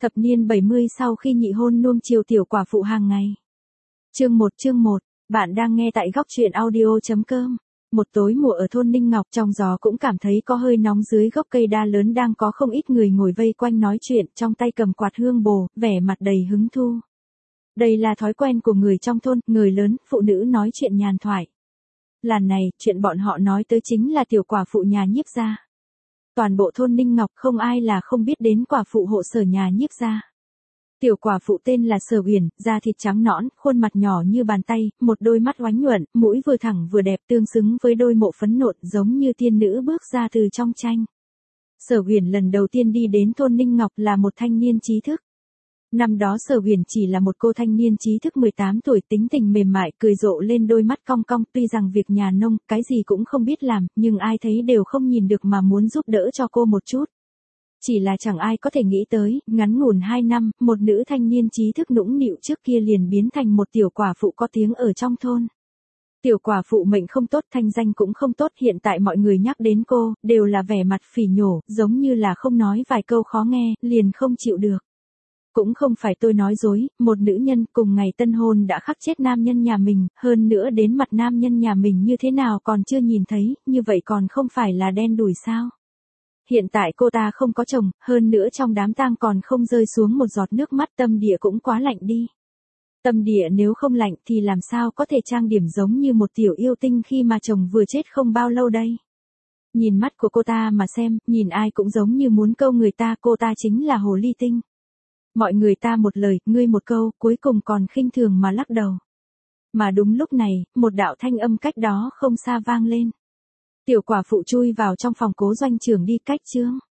Thập niên 70 sau khi nhị hôn nuông chiều tiểu quả phụ hàng ngày. Chương 1, bạn đang nghe tại góc truyện audio.com. Một tối mùa ở thôn Ninh Ngọc, trong gió cũng cảm thấy có hơi nóng, dưới gốc cây đa lớn đang có không ít người ngồi vây quanh nói chuyện, trong tay cầm quạt hương bồ, vẻ mặt đầy hứng thu. Đây là thói quen của người trong thôn, người lớn, phụ nữ nói chuyện nhàn thoại. Lần này, chuyện bọn họ nói tới chính là tiểu quả phụ nhà Nhiếp gia. Toàn bộ thôn Ninh Ngọc không ai là không biết đến quả phụ hộ Sở nhà Nhiếp gia. Tiểu quả phụ tên là Sở Uyển, da thịt trắng nõn, khuôn mặt nhỏ như bàn tay, một đôi mắt oánh nhuận, mũi vừa thẳng vừa đẹp, tương xứng với đôi mộ phấn nộn, giống như tiên nữ bước ra từ trong tranh. Sở Uyển lần đầu tiên đi đến thôn Ninh Ngọc là một thanh niên trí thức. Năm đó Sở Uyển chỉ là một cô thanh niên trí thức 18 tuổi, tính tình mềm mại, cười rộ lên đôi mắt cong cong, tuy rằng việc nhà nông, cái gì cũng không biết làm, nhưng ai thấy đều không nhìn được mà muốn giúp đỡ cho cô một chút. Chỉ là chẳng ai có thể nghĩ tới, ngắn ngủn 2 năm, một nữ thanh niên trí thức nũng nịu trước kia liền biến thành một tiểu quả phụ có tiếng ở trong thôn. Tiểu quả phụ mệnh không tốt, thanh danh cũng không tốt, hiện tại mọi người nhắc đến cô, đều là vẻ mặt phỉ nhổ, giống như là không nói vài câu khó nghe, liền không chịu được. Cũng không phải tôi nói dối, một nữ nhân cùng ngày tân hôn đã khắc chết nam nhân nhà mình, hơn nữa đến mặt nam nhân nhà mình như thế nào còn chưa nhìn thấy, như vậy còn không phải là đen đủi sao? Hiện tại cô ta không có chồng, hơn nữa trong đám tang còn không rơi xuống một giọt nước mắt, tâm địa cũng quá lạnh đi. Tâm địa nếu không lạnh thì làm sao có thể trang điểm giống như một tiểu yêu tinh khi mà chồng vừa chết không bao lâu đây. Nhìn mắt của cô ta mà xem, nhìn ai cũng giống như muốn câu người ta, cô ta chính là hồ ly tinh. Mọi người ta một lời, ngươi một câu, cuối cùng còn khinh thường mà lắc đầu. Mà đúng lúc này, một đạo thanh âm cách đó không xa vang lên. Tiểu quả phụ chui vào trong phòng Cố doanh trưởng đi, cách chương.